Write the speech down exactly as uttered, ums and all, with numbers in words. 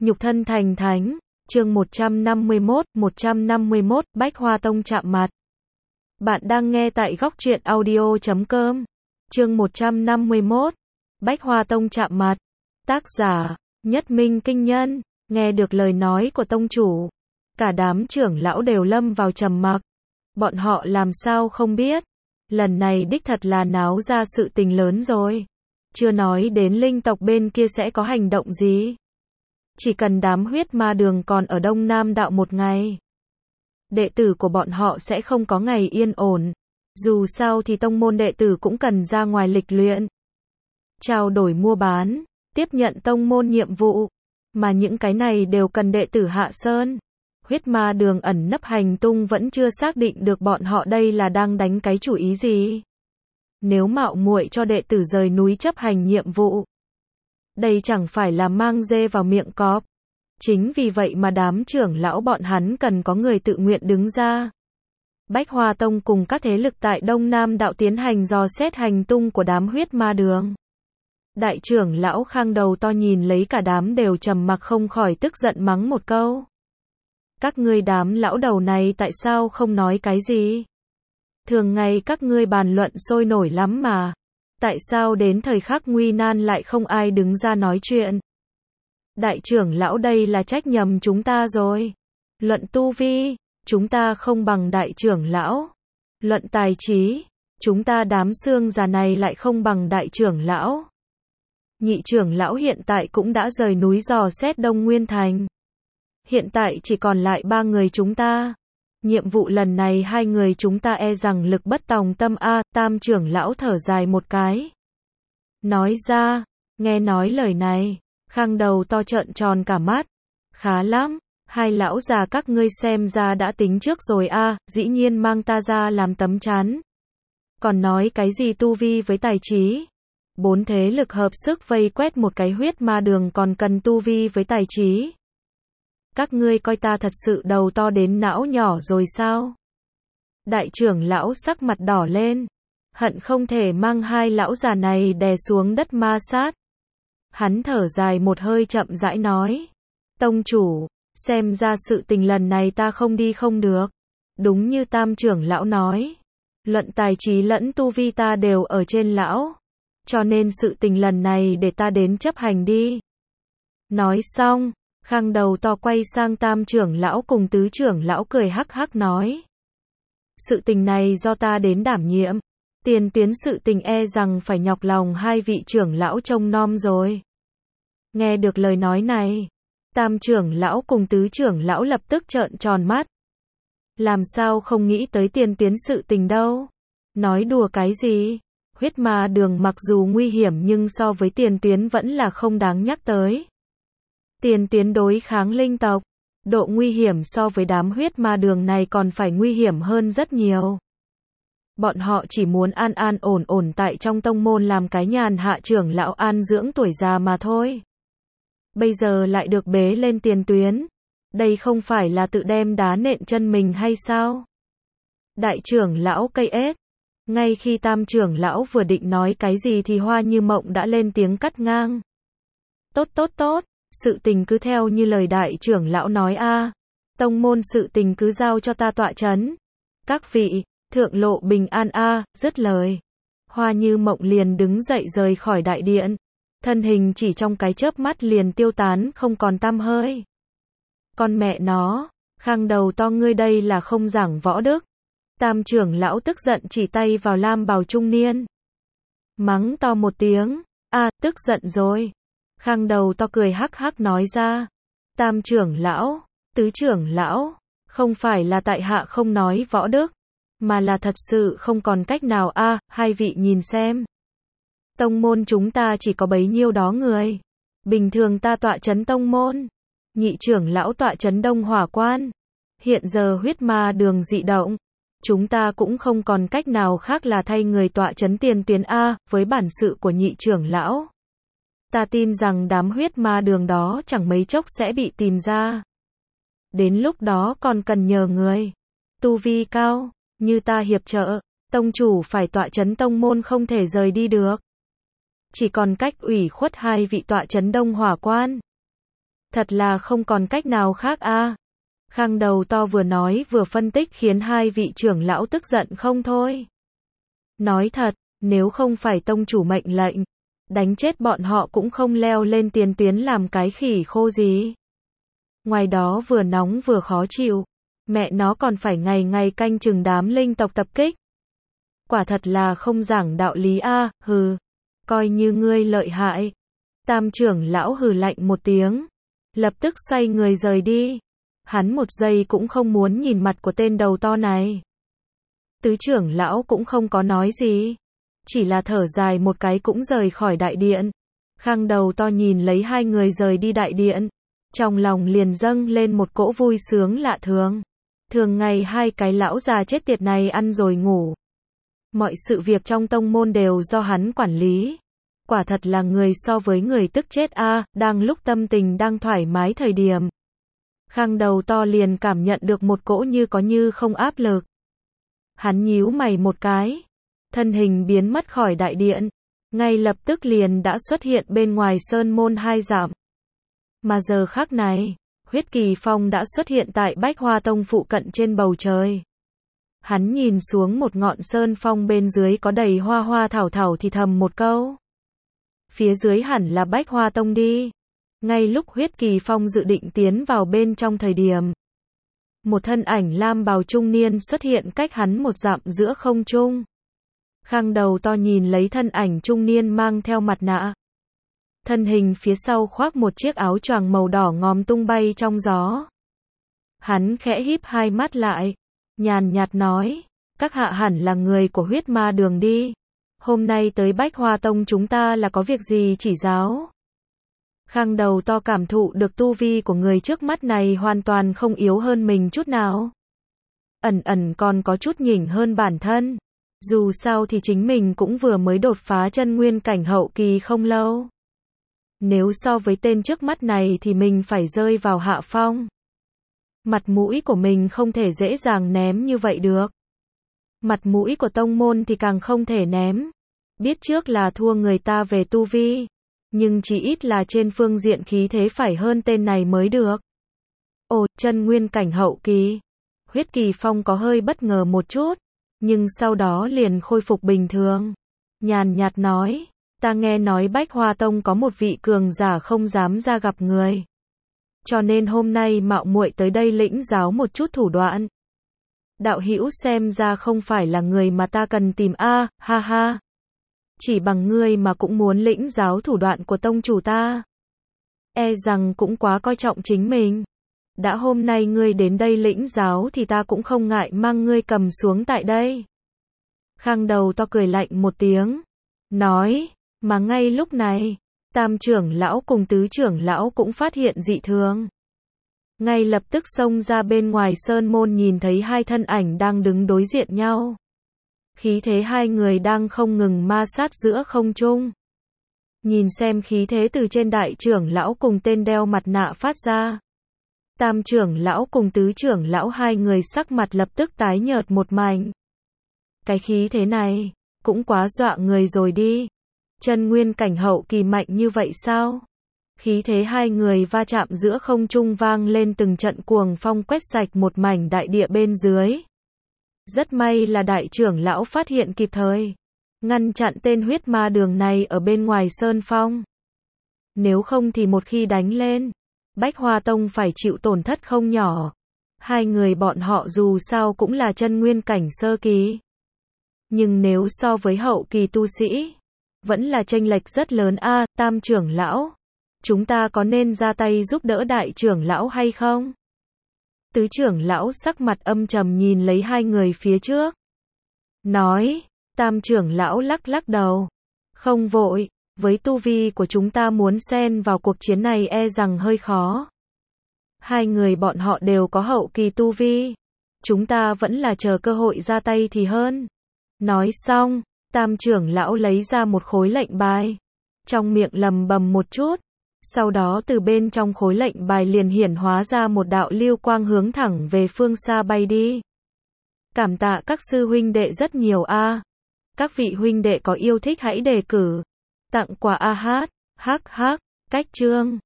Nhục thân thành thánh, chương một trăm năm mươi mốt, một trăm năm mươi mốt, Bách Hoa Tông chạm mặt. Bạn đang nghe tại góc truyện audio chấm com. Chương một trăm năm mươi mốt, Bách Hoa Tông chạm mặt. Tác giả, Nhất Minh Kinh Nhân. Nghe được lời nói của tông chủ, cả đám trưởng lão đều lâm vào trầm mặc. Bọn họ làm sao không biết, lần này đích thật là náo ra sự tình lớn rồi. Chưa nói đến linh tộc bên kia sẽ có hành động gì. Chỉ cần đám huyết ma đường còn ở Đông Nam đạo một ngày, đệ tử của bọn họ sẽ không có ngày yên ổn. Dù sao thì tông môn đệ tử cũng cần ra ngoài lịch luyện, trao đổi mua bán, tiếp nhận tông môn nhiệm vụ. Mà những cái này đều cần đệ tử hạ sơn. Huyết ma đường ẩn nấp hành tung vẫn chưa xác định được bọn họ đây là đang đánh cái chủ ý gì. Nếu mạo muội cho đệ tử rời núi chấp hành nhiệm vụ, đây chẳng phải là mang dê vào miệng cọp. Chính vì vậy mà đám trưởng lão bọn hắn cần có người tự nguyện đứng ra. Bách Hoa Tông cùng các thế lực tại Đông Nam đạo tiến hành dò xét hành tung của đám huyết ma đường. Đại trưởng lão Khang đầu to nhìn lấy cả đám đều trầm mặc không khỏi tức giận mắng một câu. Các ngươi đám lão đầu này tại sao không nói cái gì? Thường ngày các ngươi bàn luận sôi nổi lắm mà. Tại sao đến thời khắc nguy nan lại không ai đứng ra nói chuyện? Đại trưởng lão, đây là trách nhầm chúng ta rồi. Luận tu vi, chúng ta không bằng đại trưởng lão. Luận tài trí, chúng ta đám xương già này lại không bằng đại trưởng lão. Nhị trưởng lão hiện tại cũng đã rời núi dò xét Đông Nguyên Thành. Hiện tại chỉ còn lại ba người chúng ta. Nhiệm vụ lần này hai người chúng ta e rằng lực bất tòng tâm a. Tam trưởng lão thở dài một cái, nói ra. Nghe nói lời này, Khang đầu to trợn tròn cả mắt. Khá lắm, hai lão già các ngươi xem ra đã tính trước rồi a. Dĩ nhiên mang ta ra làm tấm chắn. Còn nói cái gì tu vi với tài trí? Bốn thế lực hợp sức vây quét một cái huyết ma đường còn cần tu vi với tài trí? Các ngươi coi ta thật sự đầu to đến não nhỏ rồi sao? Đại trưởng lão sắc mặt đỏ lên, hận không thể mang hai lão già này đè xuống đất ma sát. Hắn thở dài một hơi chậm rãi nói. Tông chủ, xem ra sự tình lần này ta không đi không được. Đúng như tam trưởng lão nói, luận tài trí lẫn tu vi ta đều ở trên lão. Cho nên sự tình lần này để ta đến chấp hành đi. Nói xong, Khang đầu to quay sang tam trưởng lão cùng tứ trưởng lão cười hắc hắc nói. Sự tình này do ta đến đảm nhiệm. Tiền tuyến sự tình e rằng phải nhọc lòng hai vị trưởng lão trông nom rồi. Nghe được lời nói này, tam trưởng lão cùng tứ trưởng lão lập tức trợn tròn mắt. Làm sao không nghĩ tới tiền tuyến sự tình đâu. Nói đùa cái gì? Huyết ma đường mặc dù nguy hiểm nhưng so với tiền tuyến vẫn là không đáng nhắc tới. Tiền tuyến đối kháng linh tộc, độ nguy hiểm so với đám huyết ma đường này còn phải nguy hiểm hơn rất nhiều. Bọn họ chỉ muốn an an ổn ổn tại trong tông môn làm cái nhàn hạ trưởng lão an dưỡng tuổi già mà thôi. Bây giờ lại được bế lên tiền tuyến. Đây không phải là tự đem đá nện chân mình hay sao? Đại trưởng lão cây ếch. Ngay khi tam trưởng lão vừa định nói cái gì thì Hoa Như Mộng đã lên tiếng cắt ngang. Tốt tốt tốt, sự tình cứ theo như lời đại trưởng lão nói a. Tông môn sự tình cứ giao cho ta tọa chấn. Các vị, thượng lộ bình an a. Dứt lời, Hoa Như Mộng liền đứng dậy rời khỏi đại điện. Thân hình chỉ trong cái chớp mắt liền tiêu tán không còn tăm hơi. Con mẹ nó, Khang đầu to ngươi đây là không giảng võ đức. Tam trưởng lão tức giận chỉ tay vào lam bào trung niên. Mắng to một tiếng, a, tức giận rồi. Khang đầu to cười hắc hắc nói ra. Tam trưởng lão, tứ trưởng lão, không phải là tại hạ không nói võ đức, mà là thật sự không còn cách nào a. Hai vị nhìn xem. Tông môn chúng ta chỉ có bấy nhiêu đó người. Bình thường ta tọa chấn tông môn. Nhị trưởng lão tọa chấn Đông Hỏa Quan. Hiện giờ huyết ma đường dị động. Chúng ta cũng không còn cách nào khác là thay người tọa chấn tiền tuyến A. Với bản sự của nhị trưởng lão, ta tin rằng đám huyết ma đường đó chẳng mấy chốc sẽ bị tìm ra. Đến lúc đó còn cần nhờ người tu vi cao như ta hiệp trợ. Tông chủ phải tọa chấn tông môn không thể rời đi được. Chỉ còn cách ủy khuất hai vị tọa chấn Đông Hỏa Quan. Thật là không còn cách nào khác a. Khang đầu to vừa nói vừa phân tích khiến hai vị trưởng lão tức giận không thôi. Nói thật, nếu không phải tông chủ mệnh lệnh, đánh chết bọn họ cũng không leo lên tiền tuyến làm cái khỉ khô gì. Ngoài đó vừa nóng vừa khó chịu, mẹ nó còn phải ngày ngày canh chừng đám linh tộc tập kích. Quả thật là không giảng đạo lý a, hừ, coi như ngươi lợi hại. Tam trưởng lão hừ lạnh một tiếng, lập tức xoay người rời đi. Hắn một giây cũng không muốn nhìn mặt của tên đầu to này. Tứ trưởng lão cũng không có nói gì, chỉ là thở dài một cái cũng rời khỏi đại điện. Khang đầu to nhìn lấy hai người rời đi đại điện, trong lòng liền dâng lên một cỗ vui sướng lạ thường. Thường ngày hai cái lão già chết tiệt này ăn rồi ngủ. Mọi sự việc trong tông môn đều do hắn quản lý. Quả thật là người so với người tức chết a, đang lúc tâm tình đang thoải mái thời điểm. Khang đầu to liền cảm nhận được một cỗ như có như không áp lực. Hắn nhíu mày một cái, thân hình biến mất khỏi đại điện, ngay lập tức liền đã xuất hiện bên ngoài sơn môn hai dặm. Mà giờ khắc này, Huyết Kỳ Phong đã xuất hiện tại Bách Hoa Tông phụ cận trên bầu trời. Hắn nhìn xuống một ngọn sơn phong bên dưới có đầy hoa hoa thảo thảo thì thầm một câu. Phía dưới hẳn là Bách Hoa Tông đi. Ngay lúc Huyết Kỳ Phong dự định tiến vào bên trong thời điểm, một thân ảnh lam bào trung niên xuất hiện cách hắn một dặm giữa không trung. Khang đầu to nhìn lấy thân ảnh trung niên mang theo mặt nạ. Thân hình phía sau khoác một chiếc áo choàng màu đỏ ngòm tung bay trong gió. Hắn khẽ híp hai mắt lại, nhàn nhạt nói, các hạ hẳn là người của huyết ma đường đi. Hôm nay tới Bách Hoa Tông chúng ta là có việc gì chỉ giáo? Khang đầu to cảm thụ được tu vi của người trước mắt này hoàn toàn không yếu hơn mình chút nào. Ẩn ẩn còn có chút nhỉnh hơn bản thân. Dù sao thì chính mình cũng vừa mới đột phá chân nguyên cảnh hậu kỳ không lâu. Nếu so với tên trước mắt này thì mình phải rơi vào hạ phong. Mặt mũi của mình không thể dễ dàng ném như vậy được. Mặt mũi của tông môn thì càng không thể ném. Biết trước là thua người ta về tu vi, nhưng chỉ ít là trên phương diện khí thế phải hơn tên này mới được. Ồ, chân nguyên cảnh hậu kỳ. Huyết Kỳ Phong có hơi bất ngờ một chút, nhưng sau đó liền khôi phục bình thường. Nhàn nhạt nói, ta nghe nói Bách Hoa Tông có một vị cường giả không dám ra gặp người. Cho nên hôm nay mạo muội tới đây lĩnh giáo một chút thủ đoạn. Đạo hữu xem ra không phải là người mà ta cần tìm a, ha ha. Chỉ bằng ngươi mà cũng muốn lĩnh giáo thủ đoạn của tông chủ ta. E rằng cũng quá coi trọng chính mình. Đã hôm nay ngươi đến đây lĩnh giáo thì ta cũng không ngại mang ngươi cầm xuống tại đây. Khang đầu to cười lạnh một tiếng, nói, mà ngay lúc này, tam trưởng lão cùng tứ trưởng lão cũng phát hiện dị thường. Ngay lập tức xông ra bên ngoài sơn môn nhìn thấy hai thân ảnh đang đứng đối diện nhau. Khí thế hai người đang không ngừng ma sát giữa không trung. Nhìn xem khí thế từ trên đại trưởng lão cùng tên đeo mặt nạ phát ra. Tam trưởng lão cùng tứ trưởng lão hai người sắc mặt lập tức tái nhợt một mảnh. Cái khí thế này, cũng quá dọa người rồi đi. Chân nguyên cảnh hậu kỳ mạnh như vậy sao? Khí thế hai người va chạm giữa không trung vang lên từng trận cuồng phong quét sạch một mảnh đại địa bên dưới. Rất may là đại trưởng lão phát hiện kịp thời, ngăn chặn tên huyết ma đường này ở bên ngoài sơn phong. Nếu không thì một khi đánh lên, Bách Hoa Tông phải chịu tổn thất không nhỏ. Hai người bọn họ dù sao cũng là chân nguyên cảnh sơ kỳ. Nhưng nếu so với hậu kỳ tu sĩ, vẫn là chênh lệch rất lớn a. À, tam trưởng lão, chúng ta có nên ra tay giúp đỡ đại trưởng lão hay không? Tứ trưởng lão sắc mặt âm trầm nhìn lấy hai người phía trước. Nói, tam trưởng lão lắc lắc đầu. Không vội, với tu vi của chúng ta muốn xen vào cuộc chiến này e rằng hơi khó. Hai người bọn họ đều có hậu kỳ tu vi. Chúng ta vẫn là chờ cơ hội ra tay thì hơn. Nói xong, tam trưởng lão lấy ra một khối lệnh bài. Trong miệng lầm bầm một chút. Sau đó từ bên trong khối lệnh bài liền hiển hóa ra một đạo lưu quang hướng thẳng về phương xa bay đi. Cảm tạ các sư huynh đệ rất nhiều a. Các vị huynh đệ có yêu thích hãy đề cử. Tặng quà a hát, hắc hắc, cách chương.